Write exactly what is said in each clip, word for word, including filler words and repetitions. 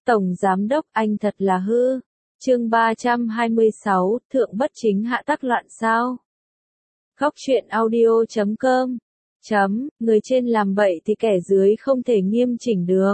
Tổng Giám đốc anh thật là hư. Chương ba trăm hai mươi sáu, Thượng bất chính hạ tắc loạn sao? Góc truyện audio chấm com Chấm, người trên làm bậy thì kẻ dưới không thể nghiêm chỉnh được.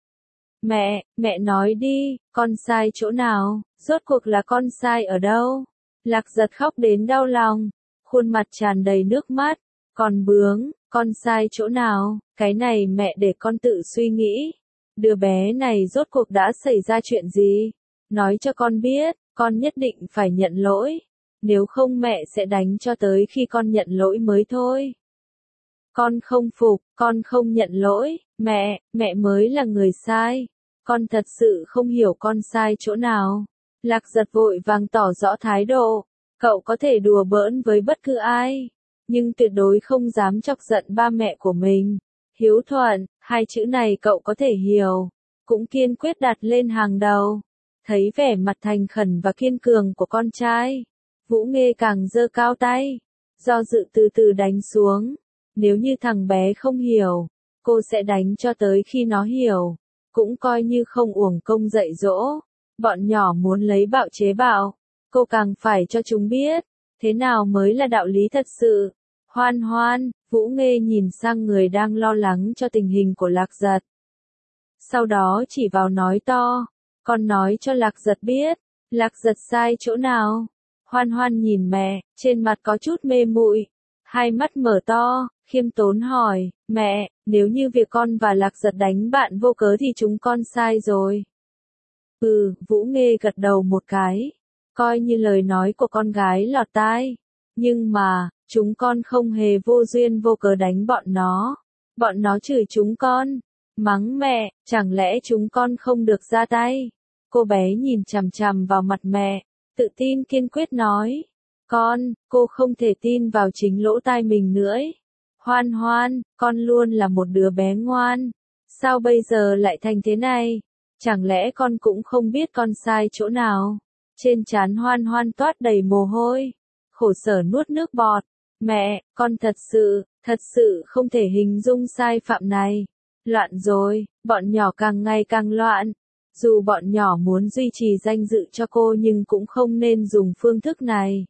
Mẹ, mẹ nói đi, con sai chỗ nào, rốt cuộc là con sai ở đâu? Lạc Giật khóc đến đau lòng, khuôn mặt tràn đầy nước mắt, con bướng, con sai chỗ nào, cái này mẹ để con tự suy nghĩ. Đứa bé này rốt cuộc đã xảy ra chuyện gì? Nói cho con biết, con nhất định phải nhận lỗi. Nếu không mẹ sẽ đánh cho tới khi con nhận lỗi mới thôi. Con không phục, con không nhận lỗi, mẹ, mẹ mới là người sai. Con thật sự không hiểu con sai chỗ nào. Lạc Giật vội vàng tỏ rõ thái độ. Cậu có thể đùa bỡn với bất cứ ai, nhưng tuyệt đối không dám chọc giận ba mẹ của mình. Hiếu thuận, hai chữ này cậu có thể hiểu, cũng kiên quyết đặt lên hàng đầu. Thấy vẻ mặt thành khẩn và kiên cường của con trai, Vũ Nghê càng giơ cao tay, do dự từ từ đánh xuống. Nếu như thằng bé không hiểu, cô sẽ đánh cho tới khi nó hiểu, cũng coi như không uổng công dạy dỗ. Bọn nhỏ muốn lấy bạo chế bạo, cô càng phải cho chúng biết, thế nào mới là đạo lý thật sự. Hoan Hoan, Vũ Nghê nhìn sang người đang lo lắng cho tình hình của Lạc Giật. Sau đó chỉ vào nói to, con nói cho Lạc Giật biết, Lạc Giật sai chỗ nào. Hoan Hoan nhìn mẹ, trên mặt có chút mê muội, hai mắt mở to, khiêm tốn hỏi, mẹ, nếu như việc con và Lạc Giật đánh bạn vô cớ thì chúng con sai rồi. Ừ, Vũ Nghê gật đầu một cái, coi như lời nói của con gái lọt tai. Nhưng mà, chúng con không hề vô duyên vô cớ đánh bọn nó. Bọn nó chửi chúng con, mắng mẹ, chẳng lẽ chúng con không được ra tay? Cô bé nhìn chằm chằm vào mặt mẹ, tự tin kiên quyết nói. Con, cô không thể tin vào chính lỗ tai mình nữa. Hoan Hoan, con luôn là một đứa bé ngoan. Sao bây giờ lại thành thế này? Chẳng lẽ con cũng không biết con sai chỗ nào? Trên trán Hoan Hoan toát đầy mồ hôi, khổ sở nuốt nước bọt. Mẹ, con thật sự, thật sự không thể hình dung sai phạm này. Loạn rồi, bọn nhỏ càng ngày càng loạn. Dù bọn nhỏ muốn duy trì danh dự cho cô nhưng cũng không nên dùng phương thức này.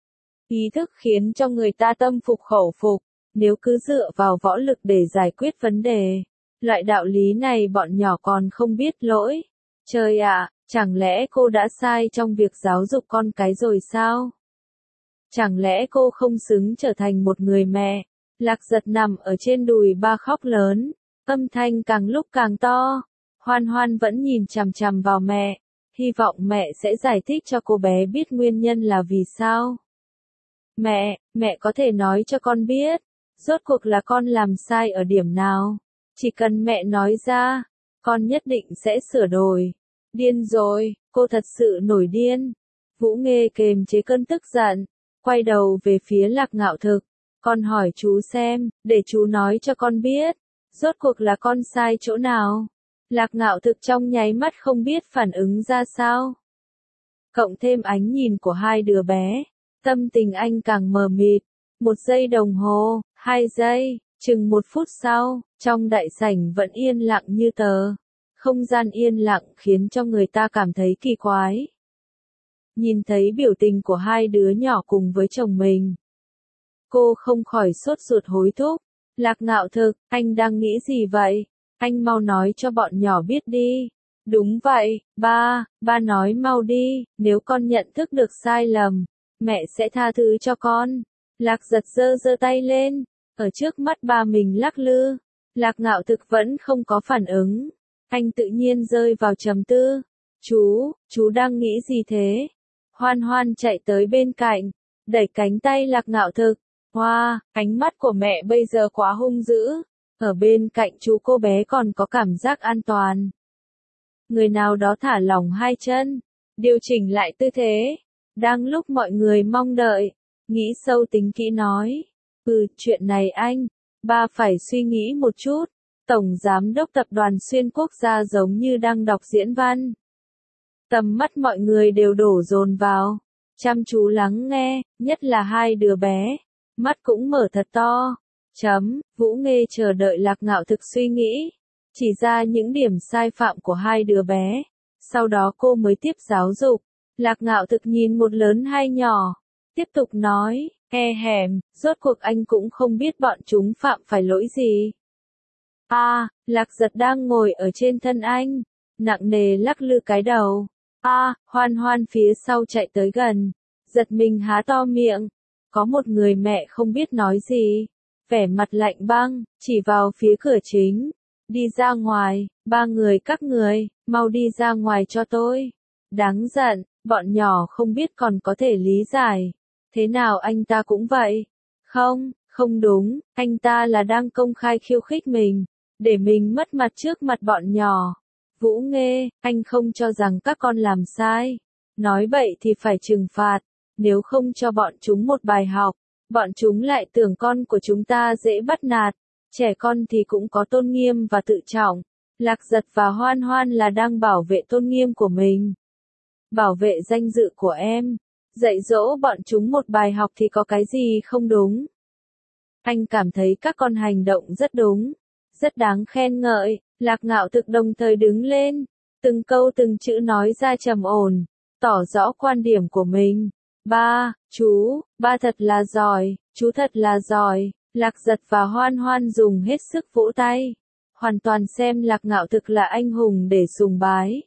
Ý thức khiến cho người ta tâm phục khẩu phục, nếu cứ dựa vào võ lực để giải quyết vấn đề. Loại đạo lý này bọn nhỏ còn không biết lỗi. Trời ạ, chẳng lẽ cô đã sai trong việc giáo dục con cái rồi sao? Chẳng lẽ cô không xứng trở thành một người mẹ? Lạc Giật nằm ở trên đùi ba khóc lớn, âm thanh càng lúc càng to. Hoan Hoan vẫn nhìn chằm chằm vào mẹ, hy vọng mẹ sẽ giải thích cho cô bé biết nguyên nhân là vì sao. Mẹ, mẹ có thể nói cho con biết, rốt cuộc là con làm sai ở điểm nào? Chỉ cần mẹ nói ra, con nhất định sẽ sửa đổi. Điên rồi, cô thật sự nổi điên. Vũ Nghê kềm chế cơn tức giận, quay đầu về phía Lạc Ngạo Thực. Con hỏi chú xem, để chú nói cho con biết, rốt cuộc là con sai chỗ nào? Lạc Ngạo Thực trong nháy mắt không biết phản ứng ra sao. Cộng thêm ánh nhìn của hai đứa bé, tâm tình anh càng mờ mịt. Một giây đồng hồ, hai giây, chừng một phút sau, trong đại sảnh vẫn yên lặng như tờ. Không gian yên lặng khiến cho người ta cảm thấy kỳ quái. Nhìn thấy biểu tình của hai đứa nhỏ cùng với chồng mình, cô không khỏi sốt ruột hối thúc. Lạc Ngạo Thực, anh đang nghĩ gì vậy? Anh mau nói cho bọn nhỏ biết đi. Đúng vậy, ba, ba nói mau đi, nếu con nhận thức được sai lầm, mẹ sẽ tha thứ cho con. Lạc Giật giơ giơ tay lên, ở trước mắt ba mình lắc lư. Lạc Ngạo Thực vẫn không có phản ứng. Anh tự nhiên rơi vào trầm tư. Chú, chú đang nghĩ gì thế? Hoan Hoan chạy tới bên cạnh, đẩy cánh tay Lạc Ngạo Thực. Hoa, wow, ánh mắt của mẹ bây giờ quá hung dữ. Ở bên cạnh chú cô bé còn có cảm giác an toàn. Người nào đó thả lỏng hai chân, điều chỉnh lại tư thế. Đang lúc mọi người mong đợi, nghĩ sâu tính kỹ nói. Ừ, chuyện này anh, ba phải suy nghĩ một chút. Tổng Giám đốc Tập đoàn Xuyên Quốc gia giống như đang đọc diễn văn. Tầm mắt mọi người đều đổ dồn vào, chăm chú lắng nghe, nhất là hai đứa bé. Mắt cũng mở thật to. Chấm, Vũ Nghê chờ đợi Lạc Ngạo Thực suy nghĩ, chỉ ra những điểm sai phạm của hai đứa bé. Sau đó cô mới tiếp giáo dục. Lạc Ngạo Thực nhìn một lớn hai nhỏ. Tiếp tục nói, e hèm, rốt cuộc anh cũng không biết bọn chúng phạm phải lỗi gì. A, à, Lạc Giật đang ngồi ở trên thân anh, nặng nề lắc lư cái đầu. A, à, Hoan Hoan phía sau chạy tới gần, giật mình há to miệng. Có một người mẹ không biết nói gì, vẻ mặt lạnh băng, chỉ vào phía cửa chính. Đi ra ngoài, ba người các người, mau đi ra ngoài cho tôi. Đáng giận, bọn nhỏ không biết còn có thể lý giải. Thế nào anh ta cũng vậy. Không, không đúng, anh ta là đang công khai khiêu khích mình, để mình mất mặt trước mặt bọn nhỏ. Vũ Nghê, anh không cho rằng các con làm sai. Nói bậy thì phải trừng phạt, nếu không cho bọn chúng một bài học, bọn chúng lại tưởng con của chúng ta dễ bắt nạt. Trẻ con thì cũng có tôn nghiêm và tự trọng. Lạc Giật và Hoan Hoan là đang bảo vệ tôn nghiêm của mình. Bảo vệ danh dự của em. Dạy dỗ bọn chúng một bài học thì có cái gì không đúng. Anh cảm thấy các con hành động rất đúng, rất đáng khen ngợi. Lạc Ngạo Thực đồng thời đứng lên, từng câu từng chữ nói ra trầm ổn, tỏ rõ quan điểm của mình. Ba, chú, ba thật là giỏi, chú thật là giỏi. Lạc Giật và Hoan Hoan dùng hết sức vỗ tay, hoàn toàn xem Lạc Ngạo Thực là anh hùng để sùng bái.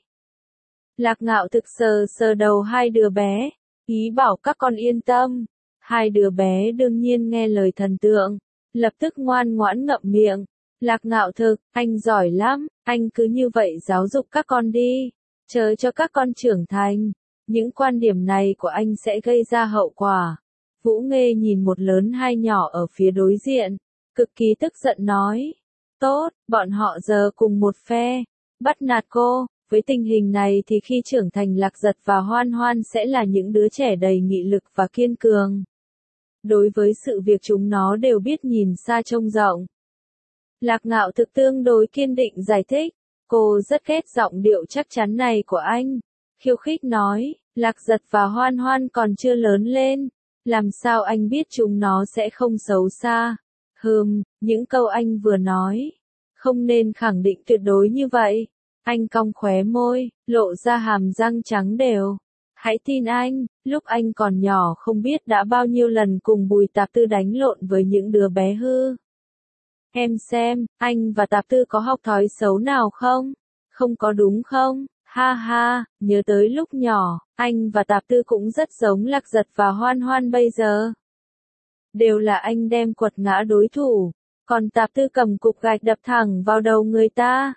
Lạc Ngạo Thực sờ sờ đầu hai đứa bé, ý bảo các con yên tâm. Hai đứa bé đương nhiên nghe lời thần tượng, lập tức ngoan ngoãn ngậm miệng. Lạc Ngạo Thực, anh giỏi lắm, anh cứ như vậy giáo dục các con đi, chờ cho các con trưởng thành. Những quan điểm này của anh sẽ gây ra hậu quả. Vũ Nghê nhìn một lớn hai nhỏ ở phía đối diện, cực kỳ tức giận nói. Tốt, bọn họ giờ cùng một phe, bắt nạt cô. Với tình hình này thì khi trưởng thành Lạc Giật và Hoan Hoan sẽ là những đứa trẻ đầy nghị lực và kiên cường. Đối với sự việc chúng nó đều biết nhìn xa trông rộng. Lạc Ngạo Thực tương đối kiên định giải thích. Cô rất ghét giọng điệu chắc chắn này của anh. Khiêu khích nói, Lạc Giật và Hoan Hoan còn chưa lớn lên. Làm sao anh biết chúng nó sẽ không xấu xa? Hừm, những câu anh vừa nói. Không nên khẳng định tuyệt đối như vậy. Anh cong khóe môi, lộ ra hàm răng trắng đều. Hãy tin anh, lúc anh còn nhỏ không biết đã bao nhiêu lần cùng Bùi Tạp Tư đánh lộn với những đứa bé hư. Em xem, anh và Tạp Tư có học thói xấu nào không? Không có đúng không? Ha ha, nhớ tới lúc nhỏ, anh và Tạp Tư cũng rất giống Lạc Giật và Hoan Hoan bây giờ. Đều là anh đem quật ngã đối thủ, còn Tạp Tư cầm cục gạch đập thẳng vào đầu người ta.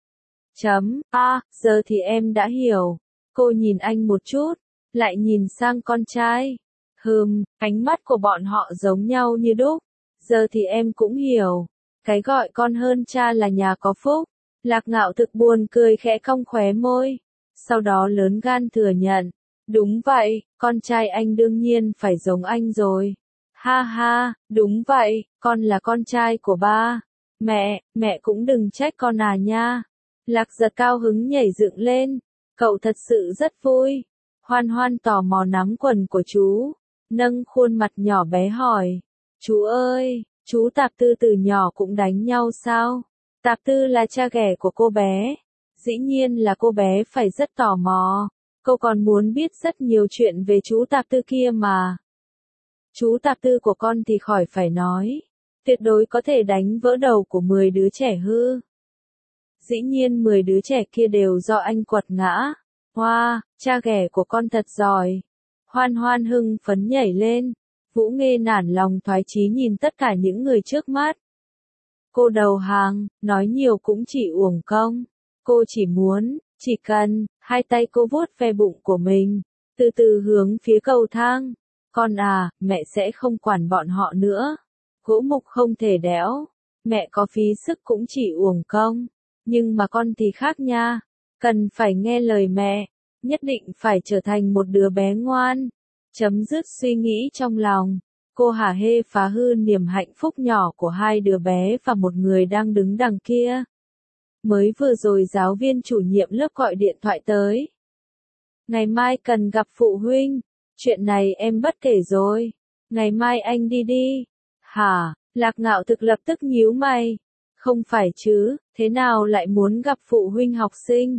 Chấm, a, à, giờ thì em đã hiểu. Cô nhìn anh một chút, lại nhìn sang con trai. Hừm, ánh mắt của bọn họ giống nhau như đúc. Giờ thì em cũng hiểu. Cái gọi con hơn cha là nhà có phúc. Lạc Ngạo Thực buồn cười khẽ cong khóe môi. Sau đó lớn gan thừa nhận. Đúng vậy, con trai anh đương nhiên phải giống anh rồi. Ha ha, đúng vậy, con là con trai của ba. Mẹ, mẹ cũng đừng trách con à nha. Lạc Giật cao hứng nhảy dựng lên. Cậu thật sự rất vui. Hoan Hoan tò mò nắm quần của chú, nâng khuôn mặt nhỏ bé hỏi. Chú ơi, chú Tạp Tư từ nhỏ cũng đánh nhau sao? Tạp Tư là cha ghẻ của cô bé. Dĩ nhiên là cô bé phải rất tò mò. Cô còn muốn biết rất nhiều chuyện về chú Tạp Tư kia mà. Chú Tạp Tư của con thì khỏi phải nói. Tuyệt đối có thể đánh vỡ đầu của mười đứa trẻ hư. Dĩ nhiên mười đứa trẻ kia đều do anh quật ngã. Hoa, wow, cha ghẻ của con thật giỏi. Hoan Hoan hưng phấn nhảy lên. Vũ Nghê nản lòng thoái chí nhìn tất cả những người trước mắt. Cô đầu hàng, nói nhiều cũng chỉ uổng công. Cô chỉ muốn, chỉ cần, hai tay cô vuốt ve bụng của mình, từ từ hướng phía cầu thang. Con à, mẹ sẽ không quản bọn họ nữa. Gỗ mục không thể đẽo. Mẹ có phí sức cũng chỉ uổng công. Nhưng mà con thì khác nha. Cần phải nghe lời mẹ. Nhất định phải trở thành một đứa bé ngoan. Chấm dứt suy nghĩ trong lòng. Cô hả hê phá hư niềm hạnh phúc nhỏ của hai đứa bé và một người đang đứng đằng kia. Mới vừa rồi giáo viên chủ nhiệm lớp gọi điện thoại tới. Ngày mai cần gặp phụ huynh. Chuyện này em bất kể rồi. Ngày mai anh đi đi. Hả? Lạc Ngạo Thực lập tức nhíu mày. Không phải chứ, thế nào lại muốn gặp phụ huynh học sinh?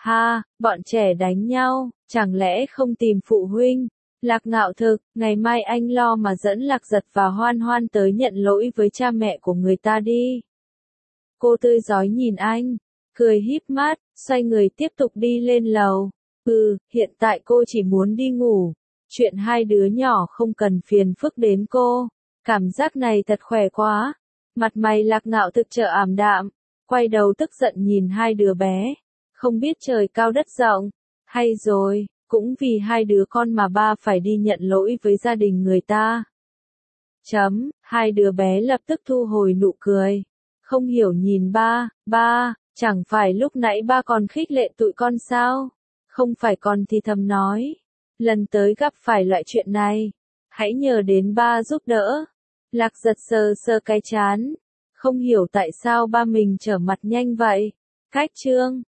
Ha, bọn trẻ đánh nhau, chẳng lẽ không tìm phụ huynh? Lạc Ngạo thực, ngày mai anh lo mà dẫn Lạc Giật và Hoan Hoan tới nhận lỗi với cha mẹ của người ta đi. Cô tươi rói nhìn anh, cười híp mắt, xoay người tiếp tục đi lên lầu. Ừ, hiện tại cô chỉ muốn đi ngủ. Chuyện hai đứa nhỏ không cần phiền phức đến cô. Cảm giác này thật khỏe quá. Mặt mày Lạc Ngạo thực trợ ảm đạm, quay đầu tức giận nhìn hai đứa bé. Không biết trời cao đất rộng. Hay rồi, cũng vì hai đứa con mà ba phải đi nhận lỗi với gia đình người ta. Chấm, hai đứa bé lập tức thu hồi nụ cười. Không hiểu nhìn ba, ba, chẳng phải lúc nãy ba còn khích lệ tụi con sao? Không phải con thì thầm nói. Lần tới gặp phải loại chuyện này, hãy nhờ đến ba giúp đỡ. Lạc Giật sờ sờ cái chán. Không hiểu tại sao ba mình trở mặt nhanh vậy. Cách chương.